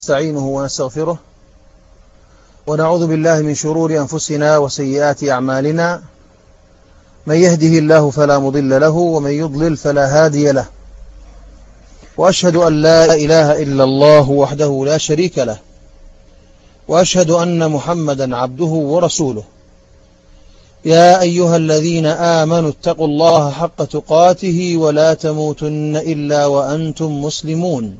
نستعينه ونستغفره ونعوذ بالله من شرور أنفسنا وسيئات أعمالنا. من يهده الله فلا مضل له ومن يضلل فلا هادي له، وأشهد أن لا إله إلا الله وحده لا شريك له، وأشهد أن محمدا عبده ورسوله. يا أيها الذين آمنوا اتقوا الله حق تقاته ولا تموتن إلا وأنتم مسلمون.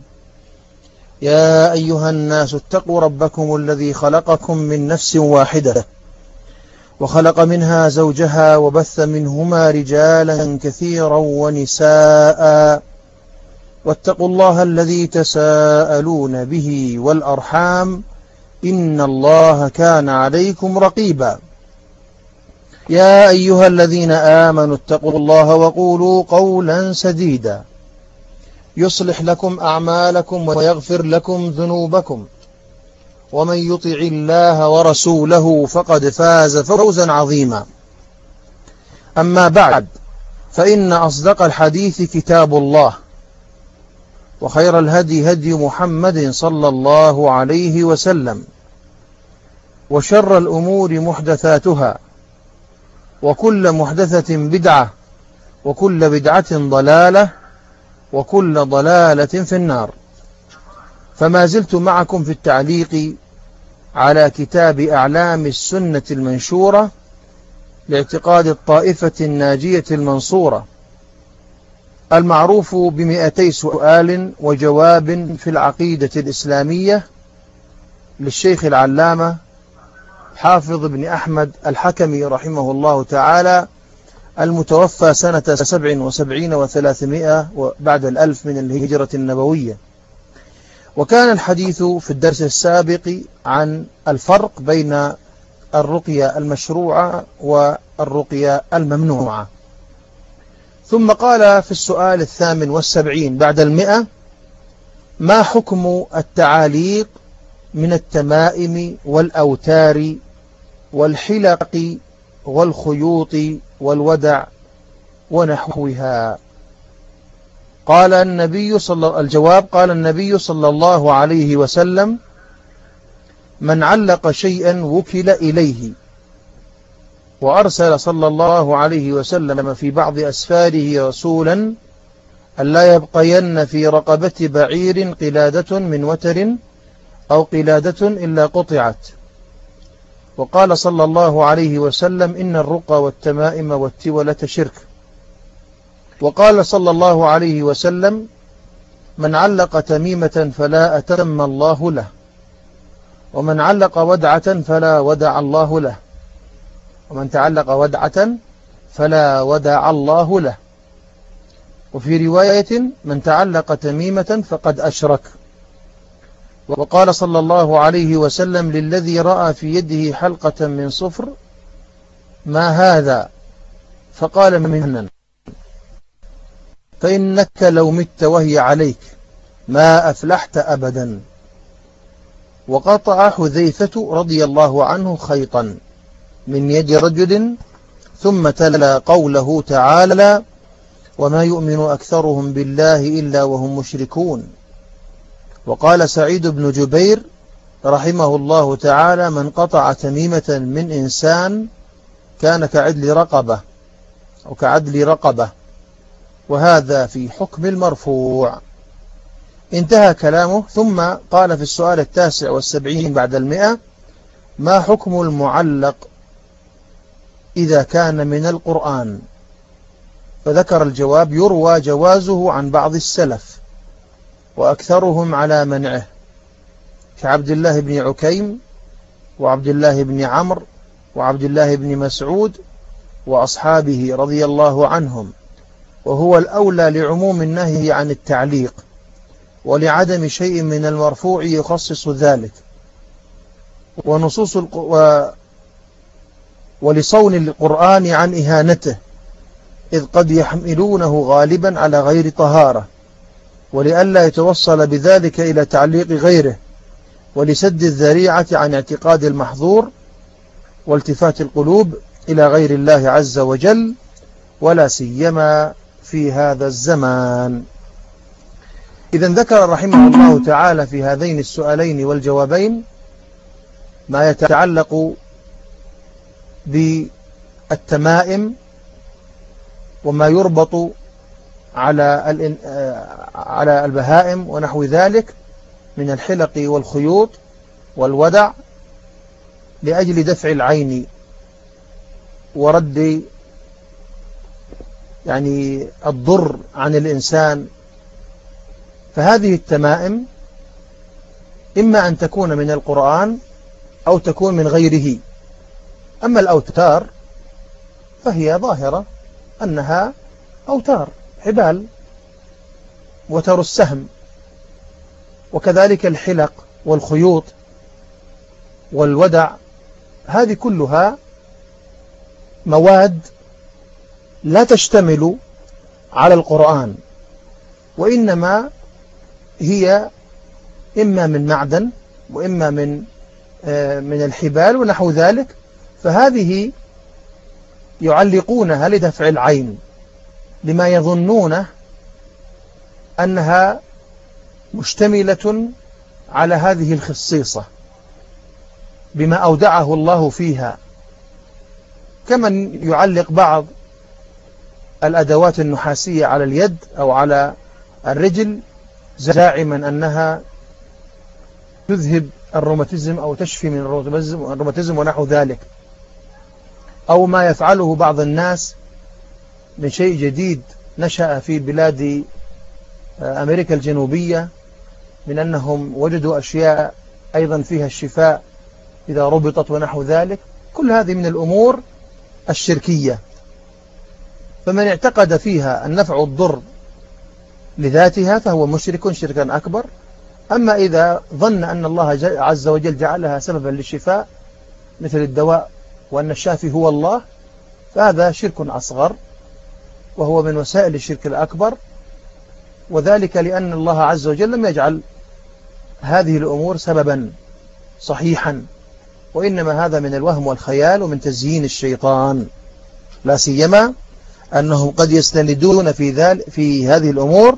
يا أيها الناس اتقوا ربكم الذي خلقكم من نفس واحدة وخلق منها زوجها وبث منهما رجالا كثيرا ونساء، واتقوا الله الذي تساءلون به والأرحام إن الله كان عليكم رقيبا. يا أيها الذين آمنوا اتقوا الله وقولوا قولا سديدا يصلح لكم أعمالكم ويغفر لكم ذنوبكم، ومن يطع الله ورسوله فقد فاز فوزا عظيما. أما بعد، فإن أصدق الحديث كتاب الله، وخير الهدي هدي محمد صلى الله عليه وسلم، وشر الأمور محدثاتها، وكل محدثة بدعة، وكل بدعة ضلالة، وكل ضلالة في النار. فما زلت معكم في التعليق على كتاب أعلام السنة المنشورة لاعتقاد الطائفة الناجية المنصورة، المعروف ب200 سؤال وجواب في العقيدة الإسلامية للشيخ العلامة حافظ بن أحمد الحكمي رحمه الله تعالى، المتوفى سنة 77 و300 بعد الألف من الهجرة النبوية. وكان الحديث في الدرس السابق عن الفرق بين الرقية المشروعة والرقية الممنوعة. ثم قال في السؤال 78 بعد 100: ما حكم التعاليق من التمائم والأوتار والحلق والخيوط والودع ونحوها؟ قال النبي صلى الله عليه وسلم: من علق شيئا وكل إليه. وأرسل صلى الله عليه وسلم في بعض أسفاره رسولا ألا يبقين في رقبة بعير قلادة من وتر أو قلادة إلا قطعت. وقال صلى الله عليه وسلم: إن الرقى والتمائم والتولة شرك. وقال صلى الله عليه وسلم: من علق تميمة فلا أتم الله له، ومن علق ودعة فلا ودع الله له، ومن تعلق ودعة فلا ودع الله له. وفي رواية: من تعلق تميمة فقد أشرك. وقال صلى الله عليه وسلم للذي رأى في يده حلقة من صفر: ما هذا؟ فقال: منن، فإنك لو مت وهي عليك ما أفلحت أبدا. وقطع حذيفة رضي الله عنه خيطا من يد رجل، ثم تلا قوله تعالى: وما يؤمن أكثرهم بالله إلا وهم مشركون. وقال سعيد بن جبير رحمه الله تعالى: من قطع تميمة من إنسان كان كعدل رقبة، وهذا في حكم المرفوع. انتهى كلامه. ثم قال في السؤال 79 بعد 100: ما حكم المعلق إذا كان من القرآن؟ فذكر الجواب: يروى جوازه عن بعض السلف، وأكثرهم على منعه، كعبد الله بن عكيم وعبد الله بن عمرو وعبد الله بن مسعود وأصحابه رضي الله عنهم. وهو الأولى لعموم النهي عن التعليق، ولعدم شيء من المرفوع يخصص ذلك، ولصون القرآن عن إهانته، إذ قد يحملونه غالبا على غير طهارة، ولئلا يتوصل بذلك إلى تعليق غيره، ولسد الذريعة عن اعتقاد المحظور والتفات القلوب إلى غير الله عز وجل، ولا سيما في هذا الزمان. إذا ذكر رحمه الله تعالى في هذين السؤالين والجوابين ما يتعلق بالتمائم وما يربط على البهائم ونحو ذلك من الحلق والخيوط والودع لأجل دفع العين ورد يعني الضر عن الإنسان. فهذه التمائم إما أن تكون من القرآن أو تكون من غيره. أما الأوتار فهي ظاهرة أنها أوتار حبال وتر السهم، وكذلك الحلق والخيوط والودع، هذه كلها مواد لا تشتمل على القرآن، وإنما هي إما من معدن وإما من الحبال ونحو ذلك. فهذه يعلقونها لدفع العين لما يظنون أنها مشتملة على هذه الخصيصة بما أودعه الله فيها، كمن يعلق بعض الأدوات النحاسية على اليد أو على الرجل زاعما أنها تذهب الروماتيزم أو تشفي من الروماتيزم ونحو ذلك، أو ما يفعله بعض الناس من شيء جديد نشأ في بلاد أمريكا الجنوبية من أنهم وجدوا أشياء أيضا فيها الشفاء إذا ربطت ونحو ذلك. كل هذه من الأمور الشركية، فمن اعتقد فيها النفع والضر لذاتها فهو مشرك شركا أكبر. أما إذا ظن أن الله عز وجل جعلها سببا للشفاء مثل الدواء وأن الشافي هو الله، فهذا شرك أصغر وهو من وسائل الشرك الأكبر، وذلك لأن الله عز وجل لم يجعل هذه الأمور سببا صحيحا، وإنما هذا من الوهم والخيال ومن تزيين الشيطان، لا سيما أنهم قد يستندون في هذه الأمور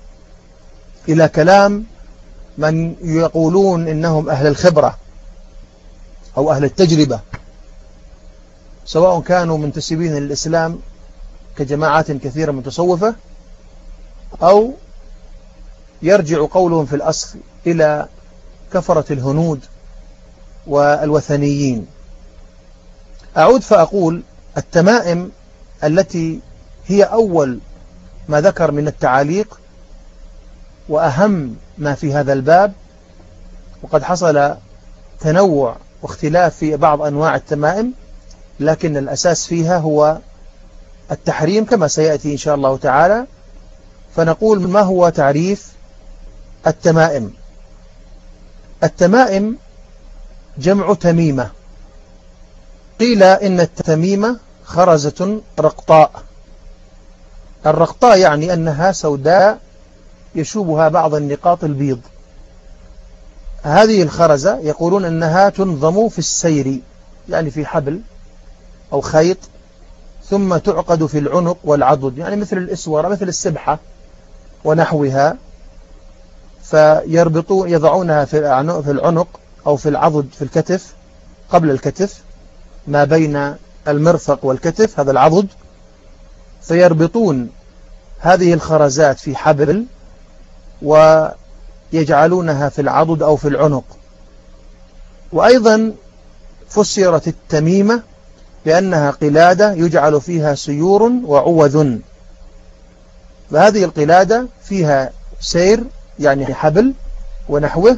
إلى كلام من يقولون إنهم أهل الخبرة أو أهل التجربة، سواء كانوا منتسبين للإسلام كجماعات كثيرة متصوفة، أو يرجع قولهم في الأصل إلى كفرة الهنود والوثنيين. أعود فأقول التمائم التي هي أول ما ذكر من التعاليق وأهم ما في هذا الباب، وقد حصل تنوع واختلاف في بعض أنواع التمائم، لكن الأساس فيها هو التحريم كما سيأتي إن شاء الله تعالى. فنقول ما هو تعريف التمائم؟ التمائم جمع تميمة. قيل إن التميمة خرزة رقطاء. الرقطاء يعني أنها سوداء يشوبها بعض النقاط البيض. هذه الخرزة يقولون أنها تنظم في السير، يعني في حبل أو خيط، ثم تعقد في العنق والعضد، يعني مثل الإسورة مثل السبحة ونحوها، فيربطون يضعونها في العنق أو في العضد في الكتف قبل الكتف ما بين المرفق والكتف، هذا العضد، فيربطون هذه الخرزات في حبل ويجعلونها في العضد أو في العنق. وأيضا فسرت التميمة بأنها قلادة يجعل فيها سيور وعوذ، فهذه القلادة فيها سير يعني حبل ونحوه،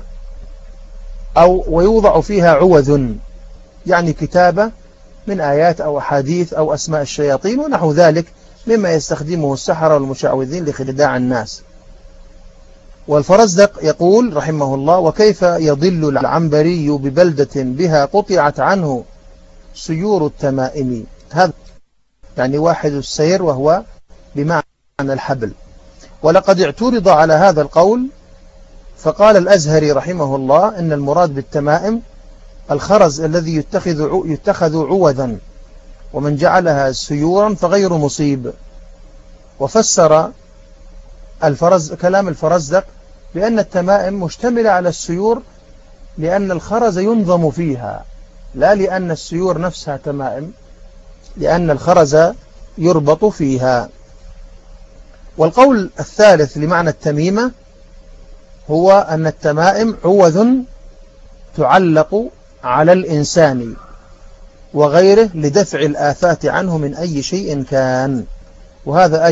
ويوضع فيها عوذ يعني كتابة من آيات أو أحاديث أو أسماء الشياطين ونحو ذلك مما يستخدمه السحرة والمشعوذين لخداع الناس. والفرزدق يقول رحمه الله: وكيف يضل العنبري ببلدة بها قطعت عنه سيور التمائم. هذا يعني واحد السير وهو بمعنى الحبل. ولقد اعترض على هذا القول فقال الأزهري رحمه الله إن المراد بالتمائم الخرز الذي يتخذ عوذا، ومن جعلها سيورا فغير مصيب. وفسر كلام الفرزدق بأن التمائم مشتملة على السيور لأن الخرز ينظم فيها، لا لأن السيور نفسها تمائم، لأن الخرز يربط فيها. والقول الثالث لمعنى التميمة هو أن التمائم عوذ تعلق على الإنسان وغيره لدفع الآفات عنه من أي شيء كان، وهذا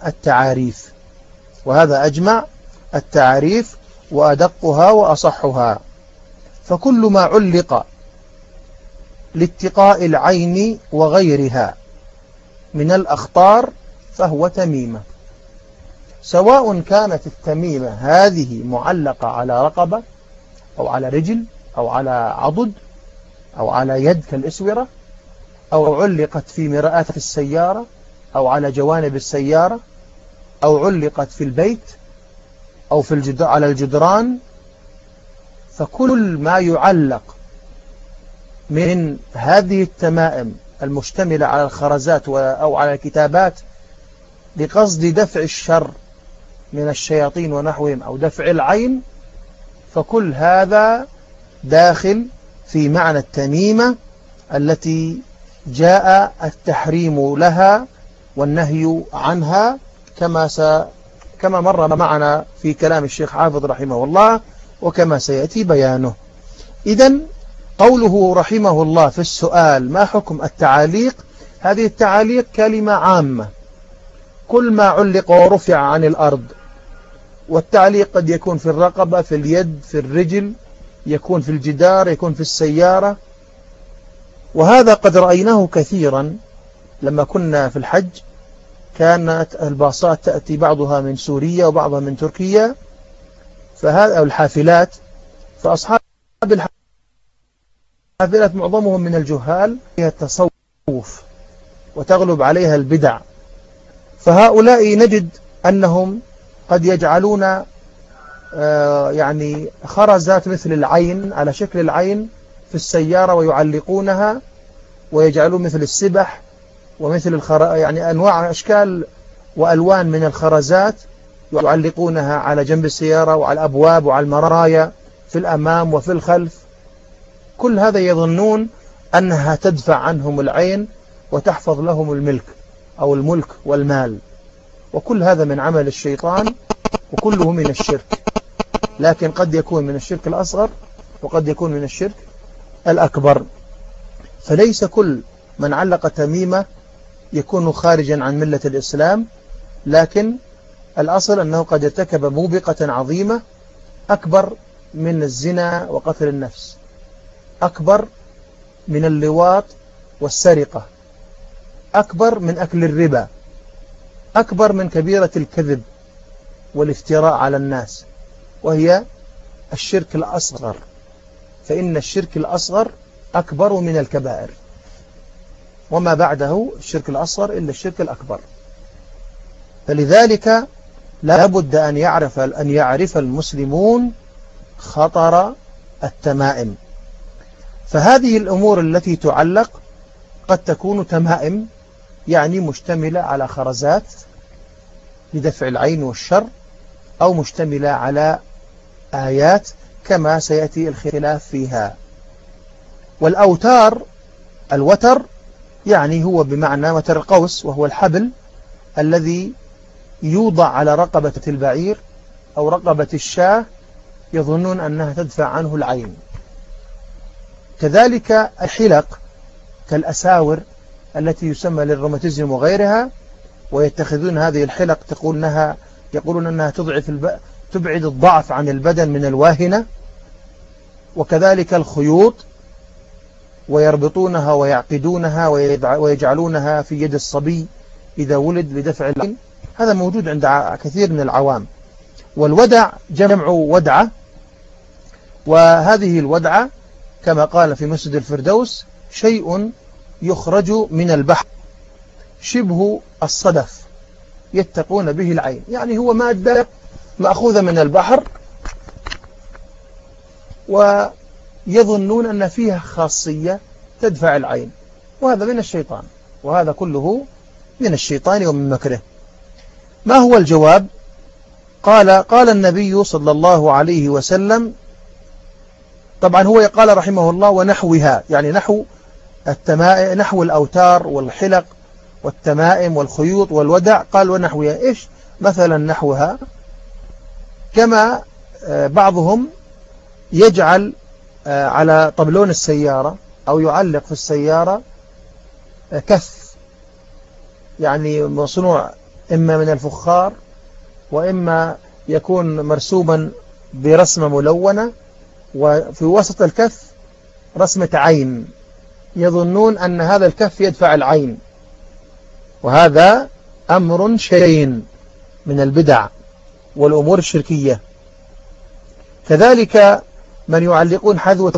أجمع التعاريف وأدقها وأصحها. فكل ما علق لاتقاء العين وغيرها من الأخطار فهو تميمة، سواء كانت التميمة هذه معلقة على رقبة أو على رجل أو على عضد أو على يد كالإسورة، أو علقت في مرآة السيارة أو على جوانب السيارة، أو علقت في البيت أو على الجدران. فكل ما يعلق من هذه التمائم المشتملة على الخرزات أو على الكتابات لقصد دفع الشر من الشياطين ونحوهم أو دفع العين، فكل هذا داخل في معنى التميمة التي جاء التحريم لها والنهي عنها كما مر معنا في كلام الشيخ حافظ رحمه الله وكما سيأتي بيانه. إذن قوله رحمه الله في السؤال ما حكم التعاليق، هذه التعاليق كلمة عامة، كل ما علق ورفع عن الأرض. والتعليق قد يكون في الرقبة، في اليد، في الرجل، يكون في الجدار، يكون في السيارة. وهذا قد رأيناه كثيرا لما كنا في الحج، كانت الباصات تأتي بعضها من سوريا وبعضها من تركيا، أو الحافلات، فأصحاب الحافلات معظمهم من الجهال فيها التصوف وتغلب عليها البدع، فهؤلاء نجد أنهم قد يجعلون يعني خرزات مثل العين على شكل العين في السيارة ويعلقونها، ويجعلون مثل السبح ومثل يعني أنواع أشكال وألوان من الخرزات يعلقونها على جنب السيارة وعلى الأبواب وعلى المرايا في الأمام وفي الخلف. كل هذا يظنون أنها تدفع عنهم العين وتحفظ لهم الملك أو الملك والمال، وكل هذا من عمل الشيطان وكله من الشرك، لكن قد يكون من الشرك الأصغر وقد يكون من الشرك الأكبر. فليس كل من علق تميمة يكون خارجا عن ملة الإسلام، لكن الأصل أنه قد ارتكب موبقة عظيمة أكبر من الزنا وقتل النفس، أكبر من اللواط والسرقة، أكبر من أكل الربا، أكبر من كبيرة الكذب والافتراء على الناس، وهي الشرك الأصغر. فإن الشرك الأصغر أكبر من الكبائر، وما بعده الشرك الأصغر إلا الشرك الأكبر. فلذلك لا بد أن يعرف المسلمون خطر التمائم. فهذه الأمور التي تعلق قد تكون تمائم، يعني مشتملة على خرزات لدفع العين والشر، أو مشتملة على آيات كما سيأتي الخلاف فيها. والأوتار، الوتر يعني هو بمعنى وتر القوس، وهو الحبل الذي يوضع على رقبة البعير أو رقبة الشاة، يظنون أنها تدفع عنه العين. كذلك الحلق كالأساور التي يسمى للروماتيزم وغيرها، ويتخذون هذه الحلق يقولون أنها تبعد الضعف عن البدن من الواهنة. وكذلك الخيوط، ويربطونها ويعقدونها ويجعلونها في يد الصبي إذا ولد لدفع العين. هذا موجود عند كثير من العوام. والودع جمع ودعة، وهذه الودعة كما قال في مسجد الفردوس شيء يخرج من البحر شبه الصدف يتقون به العين، يعني هو مادة مأخوذة من البحر، ويظنون أن فيها خاصية تدفع العين، وهذا من الشيطان، وهذا كله من الشيطان ومن مكره. ما هو الجواب؟ قال النبي صلى الله عليه وسلم، طبعا هو قال رحمه الله ونحوها، يعني نحو الأوتار والحلق والتمائم والخيوط والودع، قال ونحوها. إيش مثلا نحوها؟ كما بعضهم يجعل على طبلون السيارة أو يعلق في السيارة كف، يعني مصنوع إما من الفخار وإما يكون مرسوما برسمة ملونة، وفي وسط الكف رسمة عين، يظنون أن هذا الكف يدفع العين، وهذا أمر شين من البدع والأمور الشركية. كذلك من يعلقون حذوة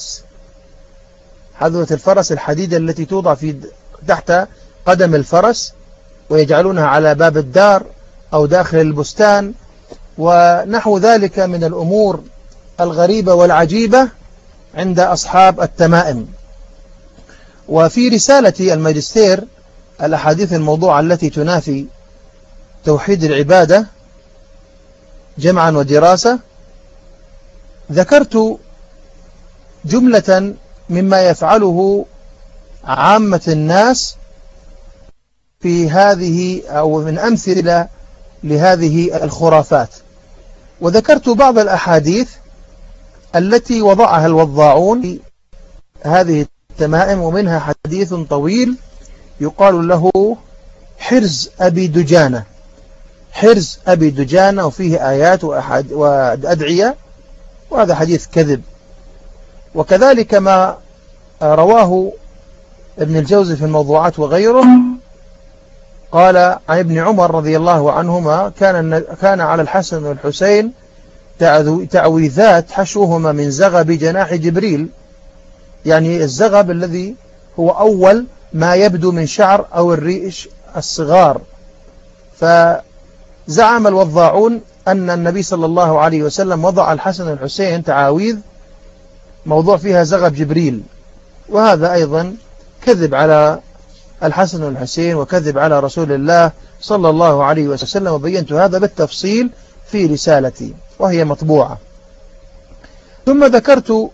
الفرس الحديدة التي توضع تحت قدم الفرس، ويجعلونها على باب الدار أو داخل البستان، ونحو ذلك من الأمور الغريبة والعجيبة عند أصحاب التمائم. وفي رسالة الماجستير الأحاديث الموضوعة التي تنافي توحيد العبادة جمعا ودراسة، ذكرت جملة مما يفعله عامة الناس في هذه، أو من أمثلة لهذه الخرافات، وذكرت بعض الأحاديث التي وضعها الوضاعون في هذه التمائم، ومنها حديث طويل يقال له حرز أبي دجانة، وفيه آيات وأدعية، وهذا حديث كذب. وكذلك ما رواه ابن الجوزي في الموضوعات وغيره، قال عن ابن عمر رضي الله عنهما كان على الحسن والحسين تعويذات حشوهما من زغب جناح جبريل، يعني الزغب الذي هو أول ما يبدو من شعر أو الريش الصغار. فزعم الوضاعون أن النبي صلى الله عليه وسلم وضع الحسن والحسين تعاويذ موضوع فيها زغب جبريل، وهذا أيضا كذب على الحسن والحسين وكذب على رسول الله صلى الله عليه وسلم، وبينت هذا بالتفصيل في رسالتي وهي مطبوعة. ثم ذكرت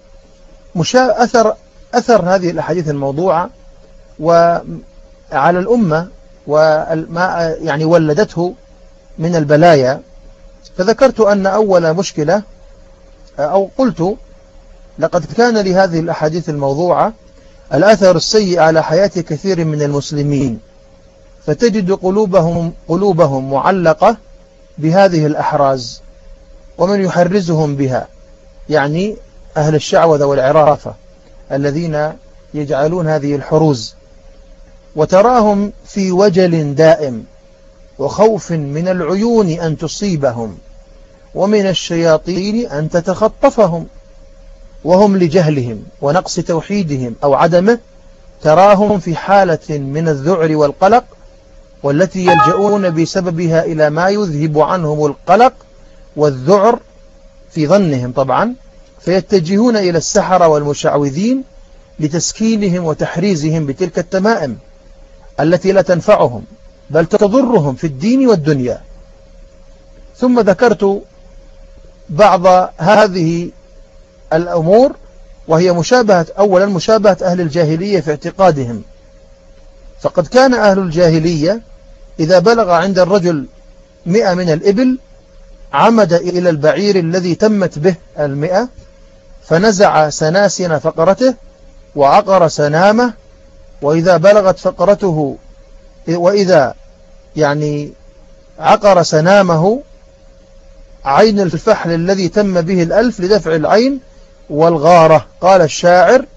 أثر هذه الأحاديث الموضوعة وعلى الأمة وما يعني ولدته من البلايا. فذكرت أن أول مشكلة، أو قلت لقد كان لهذه الأحاديث الموضوعة الأثر السيء على حياة كثير من المسلمين، فتجد قلوبهم معلقة بهذه الأحراز، ومن يحرزهم بها يعني أهل الشعوذة والعرافة الذين يجعلون هذه الحروز، وتراهم في وجل دائم وخوف من العيون أن تصيبهم، ومن الشياطين أن تتخطفهم، وهم لجهلهم ونقص توحيدهم أو عدمه تراهم في حالة من الذعر والقلق، والتي يلجؤون بسببها إلى ما يذهب عنهم القلق والذعر في ظنهم طبعا، فيتجهون إلى السحرة والمشعوذين لتسكينهم وتحريزهم بتلك التمائم التي لا تنفعهم بل تضرهم في الدين والدنيا. ثم ذكرت بعض هذه الأمور، وهي أولا مشابهة أهل الجاهلية في اعتقادهم، فقد كان أهل الجاهلية إذا بلغ عند الرجل 100 من الإبل عمد إلى البعير الذي تمت به 100، فنزع سناسن فقرته وعقر سنامه، وإذا بلغت فقرته، وإذا يعني عقر سنامه عين الفحل الذي تم به 1000 لدفع العين والغارة. قال الشاعر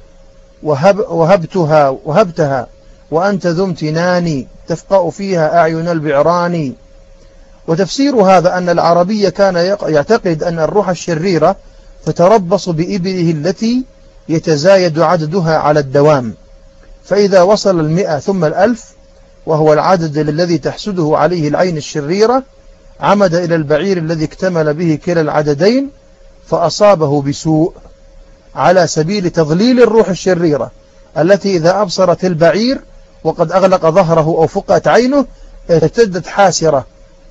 وهبتها وأنت ذو امتنان تفقأ فيها أعين البعران. وتفسير هذا أن العربي كان يعتقد أن الروح الشريرة تتربص بإبله التي يتزايد عددها على الدوام، فإذا وصل 100 ثم 1000 وهو العدد الذي تحسده عليه العين الشريرة، عمد إلى البعير الذي اكتمل به كلا العددين فأصابه بسوء، على سبيل تضليل الروح الشريرة التي إذا أبصرت البعير وقد أغلق ظهره أو فقأت عينه ارتدت حاسرة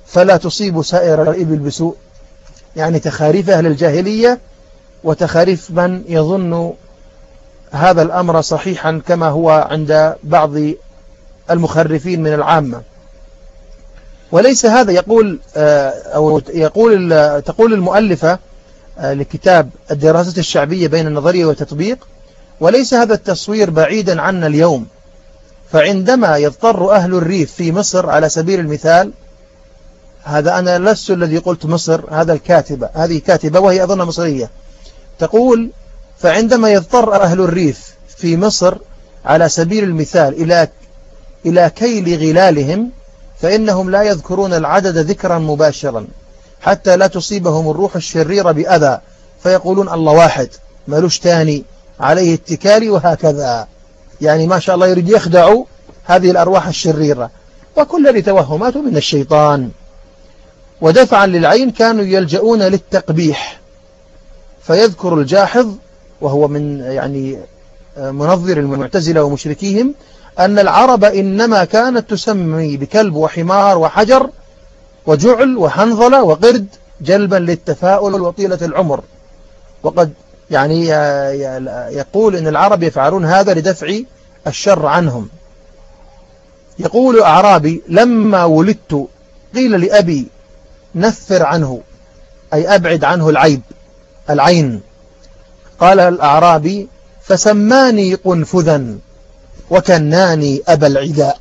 فلا تصيب سائر الإبل بسوء، يعني تخاريف أهل الجاهلية وتخاريف من يظن هذا الأمر صحيحا كما هو عند بعض المخرفين من العامة. وليس هذا يقول أو تقول المؤلفة لكتاب الدراسات الشعبية بين النظرية والتطبيق: وليس هذا التصوير بعيدا عنا اليوم، فعندما يضطر أهل الريف في مصر على سبيل المثال، هذا أنا لست الذي قلت مصر، هذا الكاتبة، هذه كاتبة وهي أظن مصرية، تقول: فعندما يضطر أهل الريف في مصر على سبيل المثال إلى كيل غلالهم، فإنهم لا يذكرون العدد ذكرا مباشرا حتى لا تصيبهم الروح الشريرة بأذى، فيقولون الله واحد مالوش تاني عليه اتكالي، وهكذا. يعني ما شاء الله يريد يخدعوا هذه الأرواح الشريرة، وكل لتوهمات من الشيطان. ودفعا للعين كانوا يلجؤون للتقبيح، فيذكر الجاحظ وهو من يعني منظر المعتزلة ومشركيهم أن العرب إنما كانت تسمي بكلب وحمار وحجر وجعل وحنظلة وقرد جلبا للتفاؤل وطيلة العمر. وقد يعني يقول إن العرب يفعلون هذا لدفع الشر عنهم. يقول أعرابي: لما ولدت قيل لأبي نفر عنه، أي أبعد عنه العين. قال الأعرابي: فسماني قنفذا وكناني أبا العداء.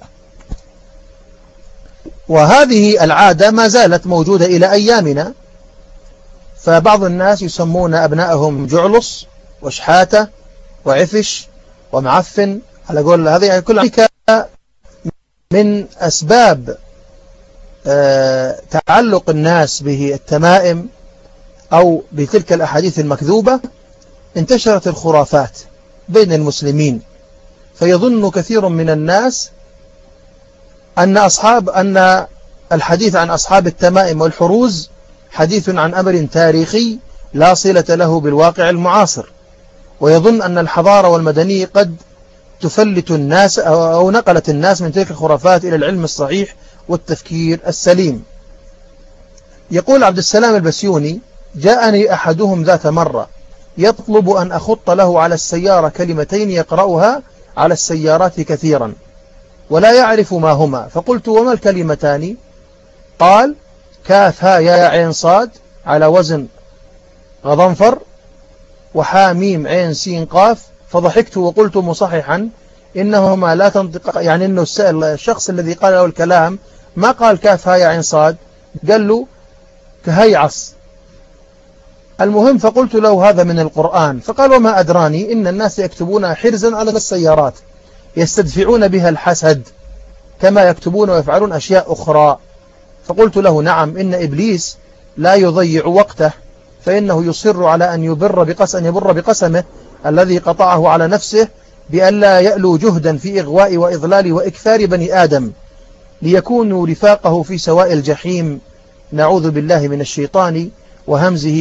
وهذه العادة ما زالت موجودة إلى أيامنا، فبعض الناس يسمون أبنائهم جعلص وشحاتة وعفش ومعفن، على قول هذه يعني كل ذلك من أسباب تعلق الناس به التمائم أو بتلك الأحاديث المكذوبة. انتشرت الخرافات بين المسلمين، فيظن كثير من الناس أن الحديث عن أصحاب التمائم والحروز حديث عن أمر تاريخي لا صلة له بالواقع المعاصر، ويظن أن الحضارة والمدنية قد تفلت الناس أو نقلت الناس من تلك الخرافات إلى العلم الصحيح والتفكير السليم. يقول عبد السلام البسيوني: جاءني أحدهم ذات مرة يطلب أن أخط له على السيارة كلمتين يقرأها على السيارات كثيرا ولا يعرف ما هما، فقلت: وما الكلمتان؟ قال: كاف ها يا عين صاد على وزن غضنفر، وحاميم عين سين قاف. فضحكت وقلت مصححا: إنهما لا تنطق، يعني إنه الشخص الذي قال له الكلام ما قال كاف ها يا عين صاد، قال له كهيعص. المهم فقلت له هذا من القرآن، فقال: وما أدراني إن الناس يكتبون حرزا على السيارات يستدفعون بها الحسد كما يكتبون ويفعلون أشياء أخرى. فقلت له: نعم، إن إبليس لا يضيع وقته، فإنه يصر على أن يبر بقسمه الذي قطعه على نفسه بأن لا يألو جهدا في إغواء وإضلال وإكثار بني آدم ليكونوا رفاقه في سواء الجحيم. نعوذ بالله من الشيطان وهمزه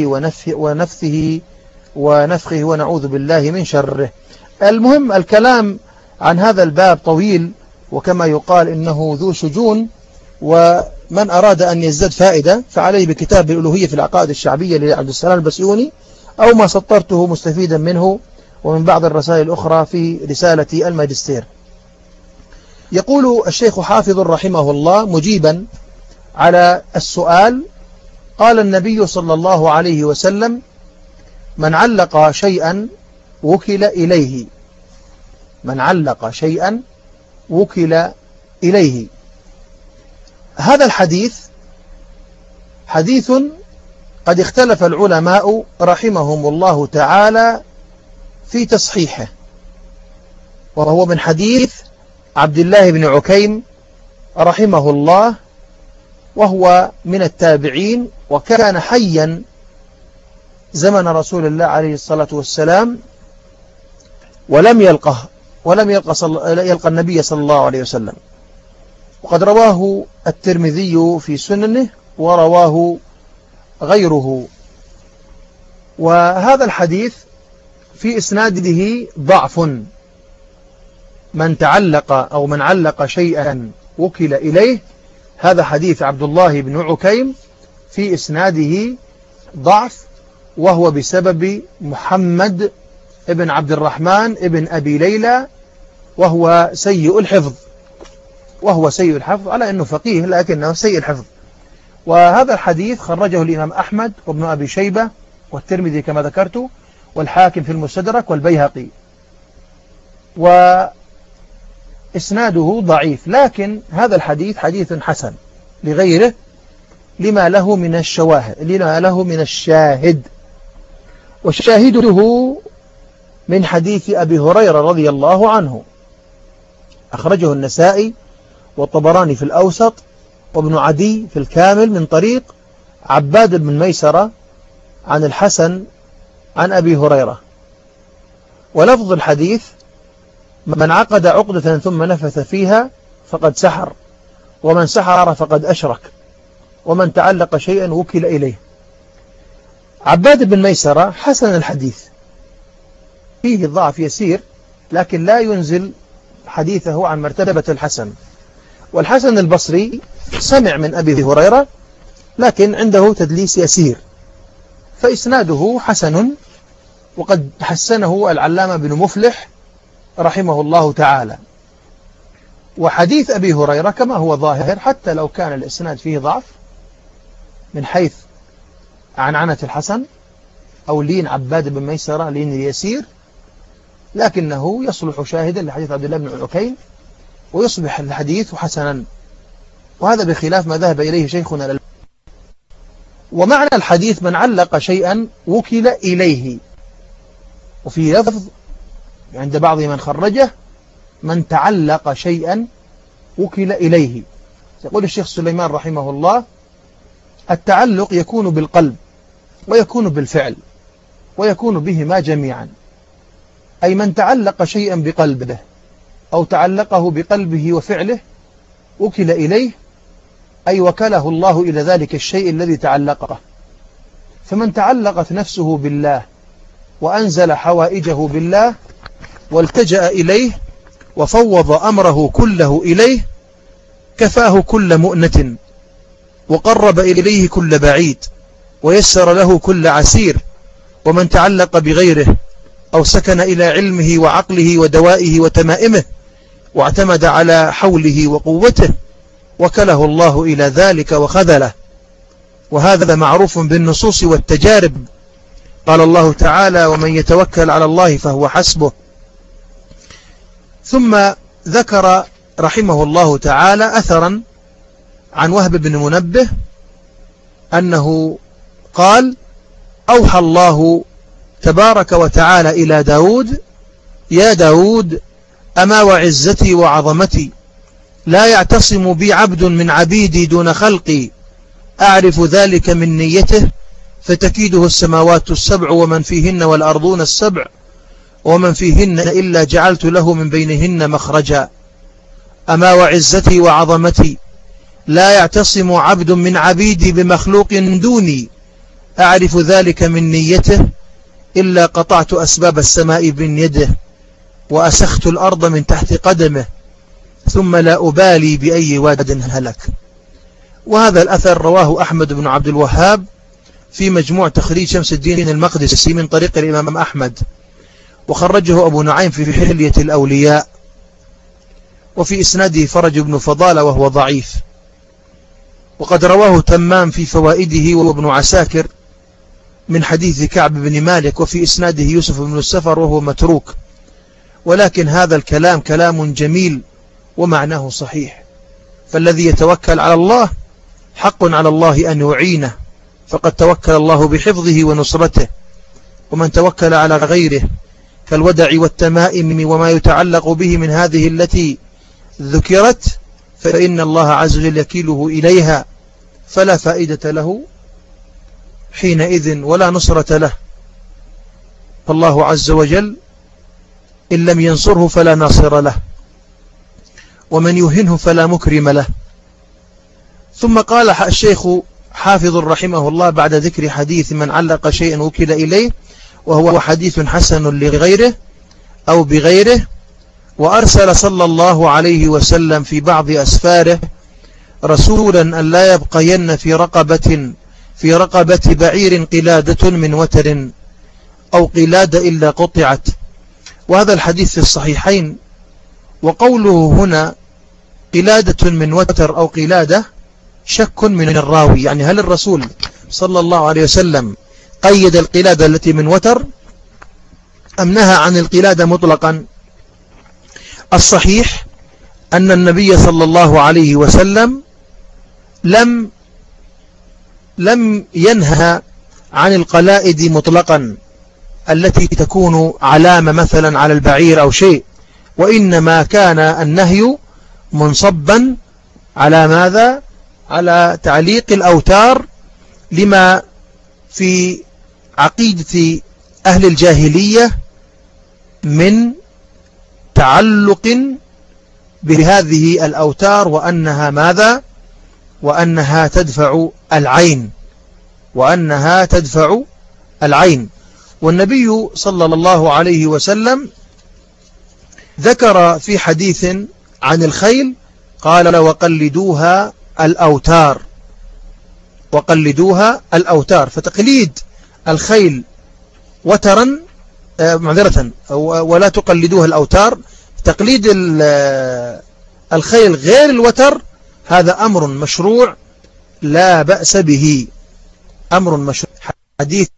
ونفخه ونعوذ بالله من شره. المهم الكلام عن هذا الباب طويل، وكما يقال إنه ذو شجون، ومن أراد أن يزداد فائدة فعليه بكتاب الألوهية في العقائد الشعبية لعبد السلام البسيوني، أو ما سطرته مستفيدا منه ومن بعض الرسائل الأخرى في رسالة الماجستير. يقول الشيخ حافظ رحمه الله مجيبا على السؤال: قال النبي صلى الله عليه وسلم: من علق شيئا وكل إليه. من علق شيئا وكل إليه. هذا الحديث حديث قد اختلف العلماء رحمهم الله تعالى في تصحيحه، وهو من حديث عبد الله بن عكيم رحمه الله، وهو من التابعين، وكان حيا زمن رسول الله عليه الصلاة والسلام، ولم يلقى النبي صلى الله عليه وسلم. وقد رواه الترمذي في سننه ورواه غيره. وهذا الحديث في إسناده ضعف. من علق شيئا وكل إليه هذا حديث عبد الله بن عكيم في إسناده ضعف، وهو بسبب محمد ابن عبد الرحمن ابن أبي ليلى، وهو سيء الحفظ على أنه فقيه لكنه سيء الحفظ. وهذا الحديث خرجه الإمام أحمد وابن أبي شيبة والترمذي كما ذكرت، والحاكم في المستدرك والبيهقي، وإسناده ضعيف، لكن هذا الحديث حديث حسن لغيره لما له من الشاهد، وشاهده من حديث أبي هريرة رضي الله عنه، أخرجه النسائي والطبراني في الأوسط وابن عدي في الكامل من طريق عباد بن ميسرة عن الحسن عن أبي هريرة. ولفظ الحديث: من عقد عقدة ثم نفث فيها فقد سحر، ومن سحر فقد أشرك، ومن تعلق شيئا وكل إليه. عباد بن ميسرة حسن الحديث، فيه ضعف يسير، لكن لا ينزل حديثه عن مرتبة الحسن. والحسن البصري سمع من أبي هريرة، لكن عنده تدليس يسير، فإسناده حسن، وقد حسنه العلامة بن مفلح رحمه الله تعالى. وحديث أبي هريرة كما هو ظاهر، حتى لو كان الإسناد فيه ضعف من حيث عنعنة الحسن أو لين عباد بن ميسرة لين اليسير، لكنه يصلح شاهدا لحديث عبد الله بن عكيم، ويصبح الحديث حسنا، وهذا بخلاف ما ذهب إليه شيخنا الألباني. ومعنى الحديث: من علق شيئا وكل إليه، وفي لفظ عند بعض من خرجه: من تعلق شيئا وكل إليه. يقول الشيخ سليمان رحمه الله: التعلق يكون بالقلب، ويكون بالفعل، ويكون بهما جميعا، أي من تعلق شيئا بقلبه أو تعلقه بقلبه وفعله وكل إليه، أي وكله الله إلى ذلك الشيء الذي تعلقه. فمن تعلقت نفسه بالله وأنزل حوائجه بالله والتجأ إليه وفوض أمره كله إليه، كفاه كل مؤنة، وقرب إليه كل بعيد، ويسر له كل عسير. ومن تعلق بغيره أو سكن إلى علمه وعقله ودوائه وتمائمه واعتمد على حوله وقوته، وكله الله إلى ذلك وخذله. وهذا معروف بالنصوص والتجارب. قال الله تعالى: ومن يتوكل على الله فهو حسبه. ثم ذكر رحمه الله تعالى أثرا عن وهب بن منبه أنه قال: أوحى الله تبارك وتعالى إلى داود: يا داود، أما وعزتي وعظمتي لا يعتصم بي عبد من عبيدي دون خلقي، أعرف ذلك من نيته، فتكيده السماوات السبع ومن فيهن والأرضون السبع ومن فيهن إلا جعلت له من بينهن مخرجا. أما وعزتي وعظمتي لا يعتصم عبد من عبيدي بمخلوق دوني، أعرف ذلك من نيته، إلا قطعت أسباب السماء من يده وأسخت الأرض من تحت قدمه، ثم لا أبالي بأي واد هلك. وهذا الأثر رواه أحمد بن عبد الوهاب في مجموع تخريج شمس الدين المقدسي من طريق الإمام أحمد، وخرجه أبو نعيم في حلية الأولياء، وفي إسناده فرج بن فضالة وهو ضعيف. وقد رواه تمام في فوائده وابن عساكر من حديث كعب بن مالك، وفي إسناده يوسف بن السفر وهو متروك. ولكن هذا الكلام كلام جميل ومعناه صحيح، فالذي يتوكل على الله حق على الله أن يعينه، فقد توكل الله بحفظه ونصرته. ومن توكل على غيره كالودع والتمائم وما يتعلق به من هذه التي ذكرت، فإن الله عز وجل يكيله إليها، فلا فائدة له حينئذ ولا نصرة له. فالله عز وجل إن لم ينصره فلا ناصر له، ومن يهنه فلا مكرم له. ثم قال الشيخ حافظ رحمه الله بعد ذكر حديث من علق شيئا وكل إليه، وهو حديث حسن لغيره أو بغيره: وأرسل صلى الله عليه وسلم في بعض أسفاره رسولا أن لا يبقين في رقبة بعير قلادة من وتر أو قلادة إلا قطعت. وهذا الحديث في الصحيحين. وقوله هنا قلادة من وتر أو قلادة شك من الراوي، يعني هل الرسول صلى الله عليه وسلم قيد القلادة التي من وتر أم نهى عن القلادة مطلقا؟ الصحيح أن النبي صلى الله عليه وسلم لم ينهى عن القلائد مطلقا التي تكون علامة مثلا على البعير أو شيء، وإنما كان النهي منصبا على ماذا؟ على تعليق الأوتار لما في عقيدة أهل الجاهلية من تعلق بهذه الأوتار، وأنها ماذا؟ وأنها تدفع العين. والنبي صلى الله عليه وسلم ذكر في حديث عن الخيل قال وقلدوها الأوتار. فتقليد الخيل وترا ولا تقلدوها الأوتار، تقليد الخيل غير الوتر هذا أمر مشروع لا بأس به، أمر مشروع. حديث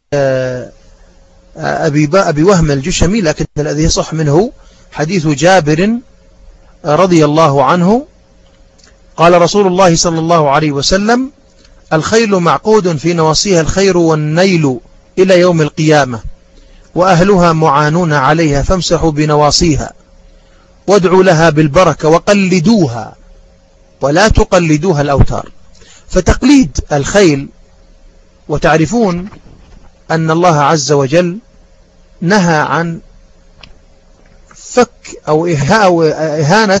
أبي وهم الجشمي، لكن الذي يصح منه حديث جابر رضي الله عنه قال رسول الله صلى الله عليه وسلم الخيل معقود في نواصيها الخير والنيل إلى يوم القيامة، وأهلها معانون عليها، فامسحوا بنواصيها وادعوا لها بالبركة وقلدوها ولا تقلدوها الأوتار. فتقليد الخيل، وتعرفون أن الله عز وجل نهى عن فك أو إهانة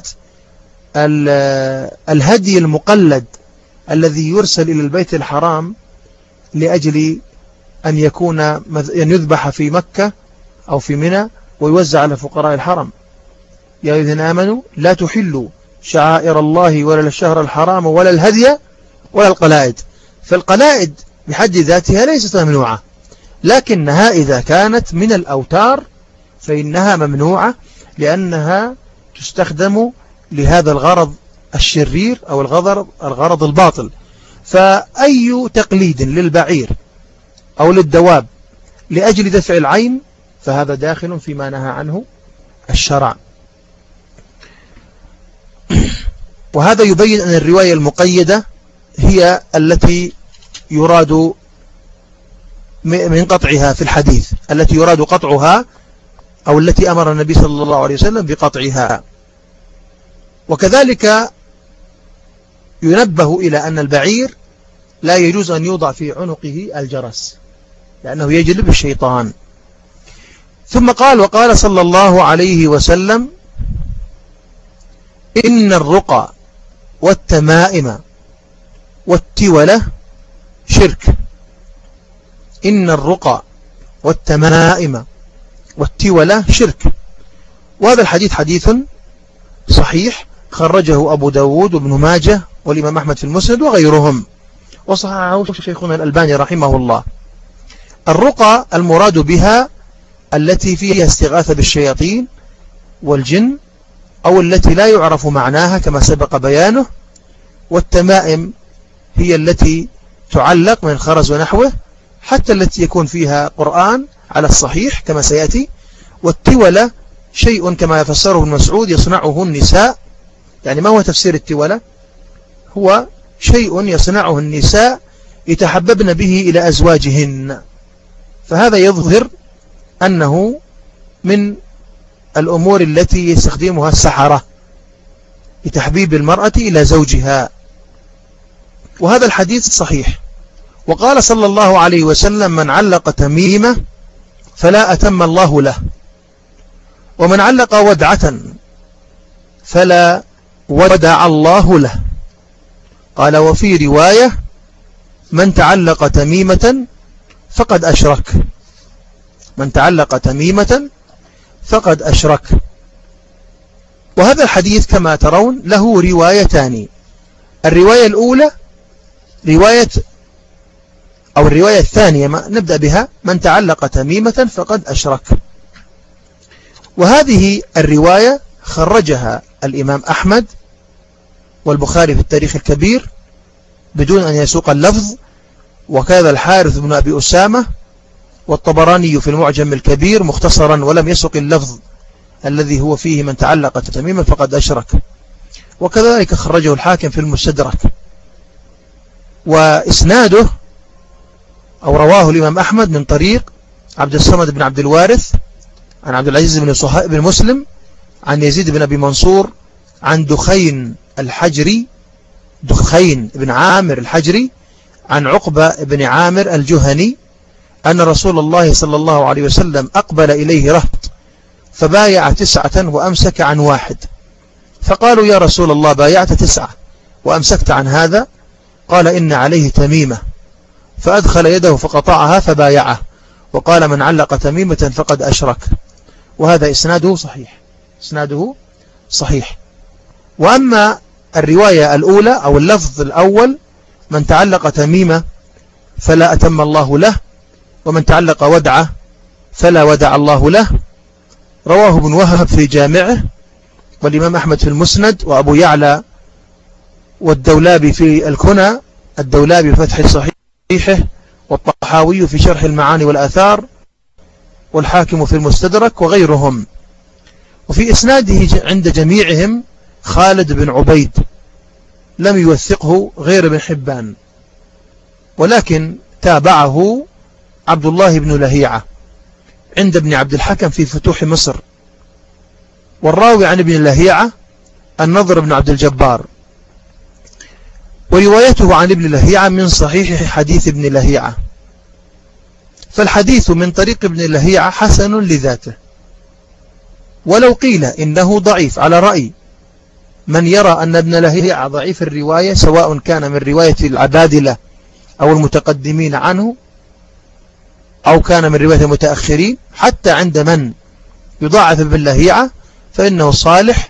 الهدي المقلد الذي يرسل إلى البيت الحرام لأجل أن يذبح في مكة أو في منى ويوزع على فقراء الحرم. يا أيها الذين آمنوا لا تحلوا شعائر الله ولا الشهر الحرام ولا الهدي ولا القلائد. فالقلائد بحد ذاتها ليست ممنوعة، لكنها إذا كانت من الأوتار فإنها ممنوعة، لأنها تستخدم لهذا الغرض الشرير أو الغرض الباطل. فأي تقليد للبعير أو للدواب لأجل دفع العين فهذا داخل فيما نهى عنه الشرع. وهذا يبين أن الرواية المقيدة هي التي يراد من قطعها في الحديث، التي يراد قطعها أو التي أمر النبي صلى الله عليه وسلم بقطعها. وكذلك ينبه إلى أن البعير لا يجوز أن يوضع في عنقه الجرس لأنه يجلب الشيطان. ثم قال وقال صلى الله عليه وسلم إن الرقى والتمائم والتولة شرك. إن الرقى والتمائم والتولة شرك. وهذا الحديث حديث صحيح خرجه أبو داود وابن ماجه والإمام أحمد في المسند وغيرهم، وصححه شيخنا الألباني رحمه الله. الرقى المراد بها التي فيها استغاثة بالشياطين والجن أو التي لا يعرف معناها كما سبق بيانه. والتمائم هي التي تعلق من الخرز ونحوه، حتى التي يكون فيها قرآن على الصحيح كما سيأتي. والتولة شيء كما يفسره ابن مسعود يصنعه النساء. يعني ما هو تفسير التولة؟ هو شيء يصنعه النساء يتحببن به إلى أزواجهن. فهذا يظهر أنه من الأمور التي يستخدمها السحرة لتحبيب المرأة إلى زوجها. وهذا الحديث صحيح. وقال صلى الله عليه وسلم من علق تميمة فلا أتم الله له، ومن علق ودعة فلا ودع الله له. قال وفي رواية من تعلق تميمة فقد أشرك. من تعلق تميمة فقد أشرك. وهذا الحديث كما ترون له روايتان. الرواية الأولى الرواية الثانية نبدأ بها: من تعلق تميمة فقد أشرك. وهذه الرواية خرجها الإمام أحمد والبخاري في التاريخ الكبير بدون أن يسوق اللفظ، وكذا الحارث بن أبي أسامة، والطبراني في المعجم الكبير مختصرا ولم يسوق اللفظ الذي هو فيه من تعلق تميمة فقد أشرك، وكذلك خرجه الحاكم في المستدرك. وإسناده أو رواه الإمام أحمد من طريق عبد الصمد بن عبد الوارث عن عبد العزيز بن مسلم عن يزيد بن أبي منصور عن دخين بن عامر الحجري عن عقبة بن عامر الجهني أن رسول الله صلى الله عليه وسلم أقبل إليه رهط فبايع 9 وأمسك عن 1، فقالوا: يا رسول الله، بايعت 9 وأمسكت عن هذا؟ قال: إن عليه تميمة. فأدخل يده فقطعها فبايعه، وقال: من علق تميمة فقد أشرك. وهذا إسناده صحيح. وأما الرواية الأولى أو اللفظ الأول: من تعلق تميمة فلا أتم الله له، ومن تعلق ودعة فلا ودع الله له، رواه ابن وهب في جامعه، والإمام أحمد في المسند، وأبو يعلى والدولابي في الكنى، الدولابي فتح صحيحه، والطحاوي في شرح المعاني والآثار، والحاكم في المستدرك، وغيرهم. وفي إسناده عند جميعهم خالد بن عبيد لم يوثقه غير ابن حبان، ولكن تابعه عبد الله بن لهيعة عند ابن عبد الحكم في فتوح مصر. والراوي عن ابن لهيعة النضر بن عبد الجبار، وروايته عن ابن لهيعة من صحيح حديث ابن لهيعة، فالحديث من طريق ابن لهيعة حسن لذاته. ولو قيل إنه ضعيف على رأي من يرى أن ابن لهيعة ضعيف الرواية، سواء كان من رواية العبادلة أو المتقدمين عنه أو كان من رواية المتأخرين، حتى عند من يضاعف ابن لهيعة فإنه صالح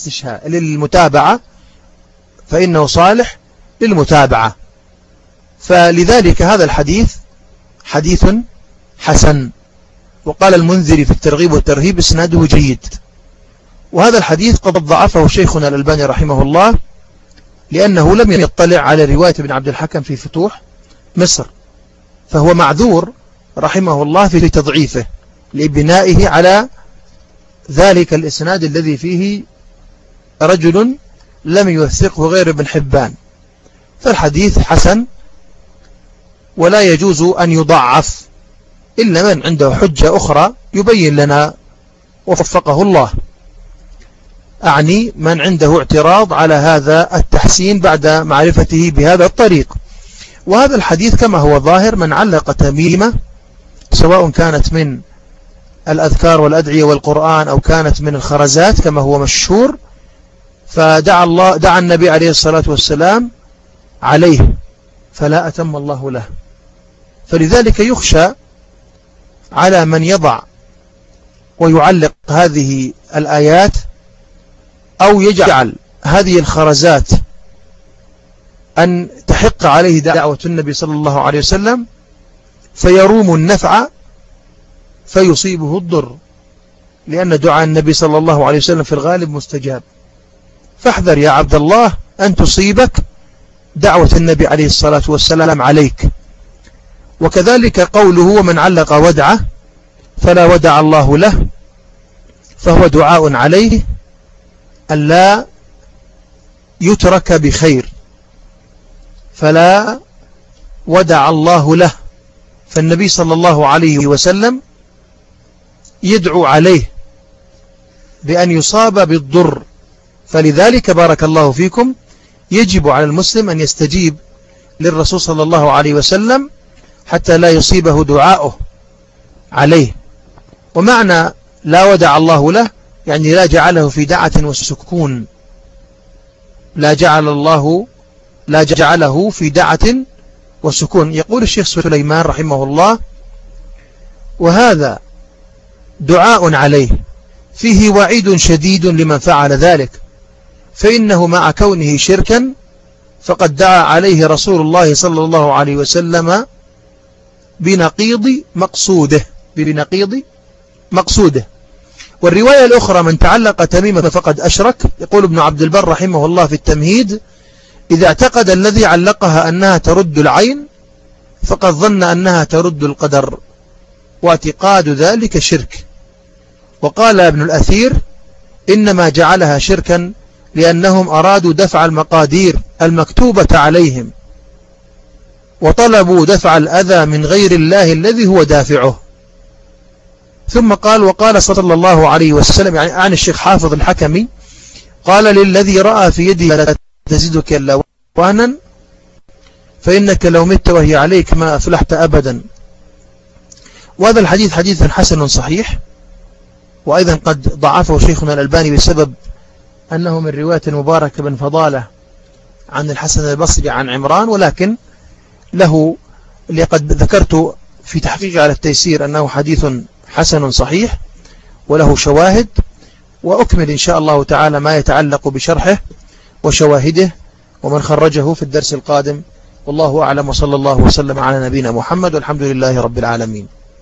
للمتابعة، فلذلك هذا الحديث حديث حسن. وقال المنذري في الترغيب والترهيب: اسناده جيد. وهذا الحديث قد ضعفه شيخنا الألباني رحمه الله، لأنه لم يطلع على رواية ابن عبد الحكم في فتوح مصر، فهو معذور رحمه الله في تضعيفه لبنائه على ذلك الإسناد الذي فيه رجل لم يوثقه غير ابن حبان. فالحديث حسن، ولا يجوز أن يضعف إلا من عنده حجة أخرى يبين لنا وفقه الله، أعني من عنده اعتراض على هذا التحسين بعد معرفته بهذا الطريق. وهذا الحديث كما هو ظاهر: من علق تميمة سواء كانت من الأذكار والأدعية والقرآن أو كانت من الخرزات كما هو مشهور، دعا النبي عليه الصلاة والسلام عليه فلا أتم الله له. فلذلك يخشى على من يضع ويعلق هذه الآيات أو يجعل هذه الخرزات أن تحق عليه دعوة النبي صلى الله عليه وسلم فيروم النفع فيصيبه الضر، لأن دعاء النبي صلى الله عليه وسلم في الغالب مستجاب. فاحذر يا عبد الله أن تصيبك دعوة النبي عليه الصلاة والسلام عليك. وكذلك قوله: ومن علق ودعه فلا ودع الله له، فهو دعاء عليه ألا يترك بخير، فلا ودع الله له. فالنبي صلى الله عليه وسلم يدعو عليه بأن يصاب بالضر، فلذلك بارك الله فيكم يجب على المسلم أن يستجيب للرسول صلى الله عليه وسلم حتى لا يصيبه دعاؤه عليه. ومعنى لا ودع الله له يعني لا جعله في دعة وسكون، لا جعله في دعة وسكون. يقول الشيخ سليمان رحمه الله: وهذا دعاء عليه فيه وعيد شديد لمن فعل ذلك، فإنه مع كونه شركا فقد دعا عليه رسول الله صلى الله عليه وسلم بنقيض مقصوده. والرواية الأخرى من تعلق تميمة فقد أشرك، يقول ابن عبد البر رحمه الله في التمهيد: إذا اعتقد الذي علقها أنها ترد العين فقد ظن أنها ترد القدر، واعتقاد ذلك شرك. وقال ابن الأثير: إنما جعلها شركا لأنهم أرادوا دفع المقادير المكتوبة عليهم، وطلبوا دفع الأذى من غير الله الذي هو دافعه. ثم قال: وقال صلى الله عليه وسلم، يعني عن الشيخ حافظ الحكمي، قال: للذي رأى في يدي لا تزيدك إلا وهنا، فإنك لو مت وهي عليك ما أفلحت أبدا. وهذا الحديث حديث حسن صحيح، وأيضا قد ضعفه شيخنا الألباني بسبب أنه من رواية مبارك بن فضالة عن الحسن البصري عن عمران، ولكن له لقد ذكرت في تحقيق على التيسير أنه حديث حسن صحيح وله شواهد، وأكمل إن شاء الله تعالى ما يتعلق بشرحه وشواهده ومن خرجه في الدرس القادم. والله أعلم، وصلى الله وسلم على نبينا محمد، والحمد لله رب العالمين.